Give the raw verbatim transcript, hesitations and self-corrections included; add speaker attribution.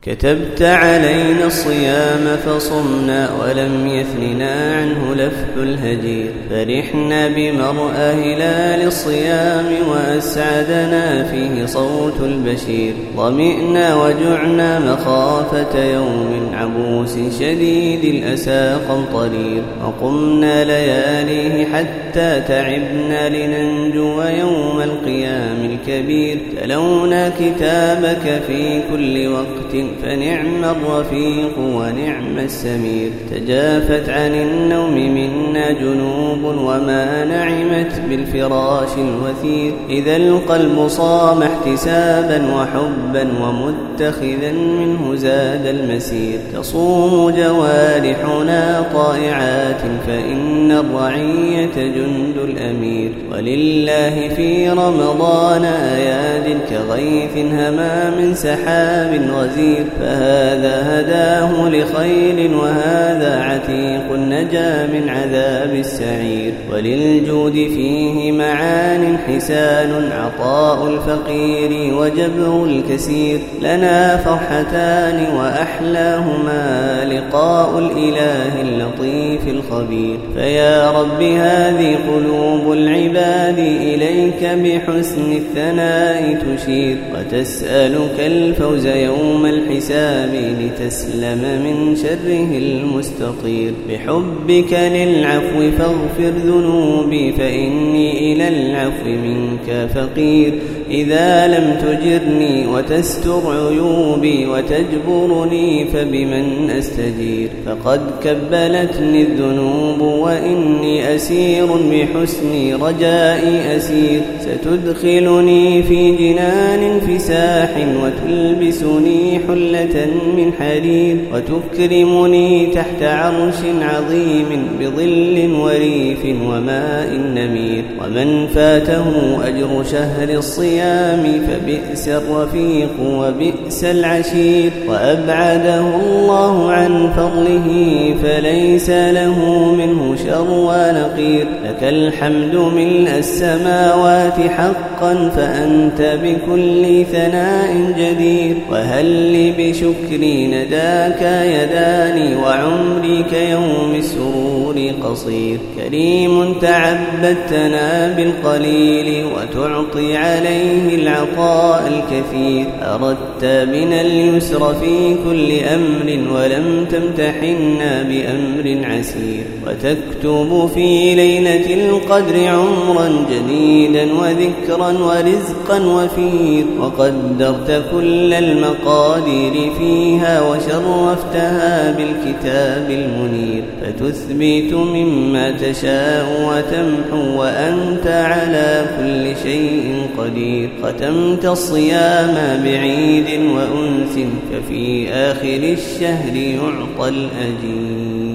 Speaker 1: كتبت علينا الصيام فصمنا ولم يثننا عنه لفح الهجير، فرحنا بمرأى هلال الصيام وأسعدنا فيه صوت البشير، ظمئنا وجعنا مخافة يوم عبوس شديد الأسى قمطرير، وقمنا لياليه حتى تعبنا لننجو يوم القيام الكبير، تلونا كتابك في كل وقت فنعم الرفيق ونعم السمير، تجافت عن النوم منا جنوب وما نعمت بالفراش الوثير، إذا القلب صام احتسابا وحبا ومتخذا منه زاد المسير، تصوم جوارحنا طائعات فإن الرعية جند الأمير، ولله في رمضان آيات كغيث هما من سحاب غزير، فهذا هداه لخير وهذا عتيق نجا من عذاب السعير، وللجود فيه معان حسان عطاء الفقير وجبر الكسير، لنا فرحتان وأحلاهما لقاء الإله اللطيف الخبير، فيا رب هذه قلوب العباد إليك بحسن الثناء تشير، وتسألك الفوز يوم الحساب لتسلم من شره المستطير، بحبك للعفو فاغفر ذنوبي فإني إلى العفو منك فقير، إذا لم تجرني وتستر عيوبي وتجبرني فبمن أستجير، فقد كبلتني الذنوب وإني أسير بحسن رجائي أسير، ستدخلني في جنان فساح وتلبسني حلة من حرير، وتكرمني تحت عرش عظيم بظل وريف وماء نمير، ومن فاته أجر شهر الصيام فبئس الرفيق وبئس العشير، وأبعده الله عن فضله فليس له منه شر ونقير، لك الحمد ملء السماوات حقا فأنت بكل ثناء جدير، وهل لي بشكري نداك يداني وعمري كيوم السرور قصير، كريم تعبدتنا بالقليل وتعطي عليه العطاء الكثير، أردت بنا اليسر في كل أمر ولم تمتحنا بأمر عسير، وتكتب في ليلة القدر عمرا جديدا وذكرا ورزقا وفير، وقدرت كل المقادير فيها وشرفتها بالكتاب المنير، فتثبت مما تشاء وتمحو وأنت على كل شيء قدير، ختمت الصيام بعيد وأنس ففي آخر الشهر يعطى الأجير.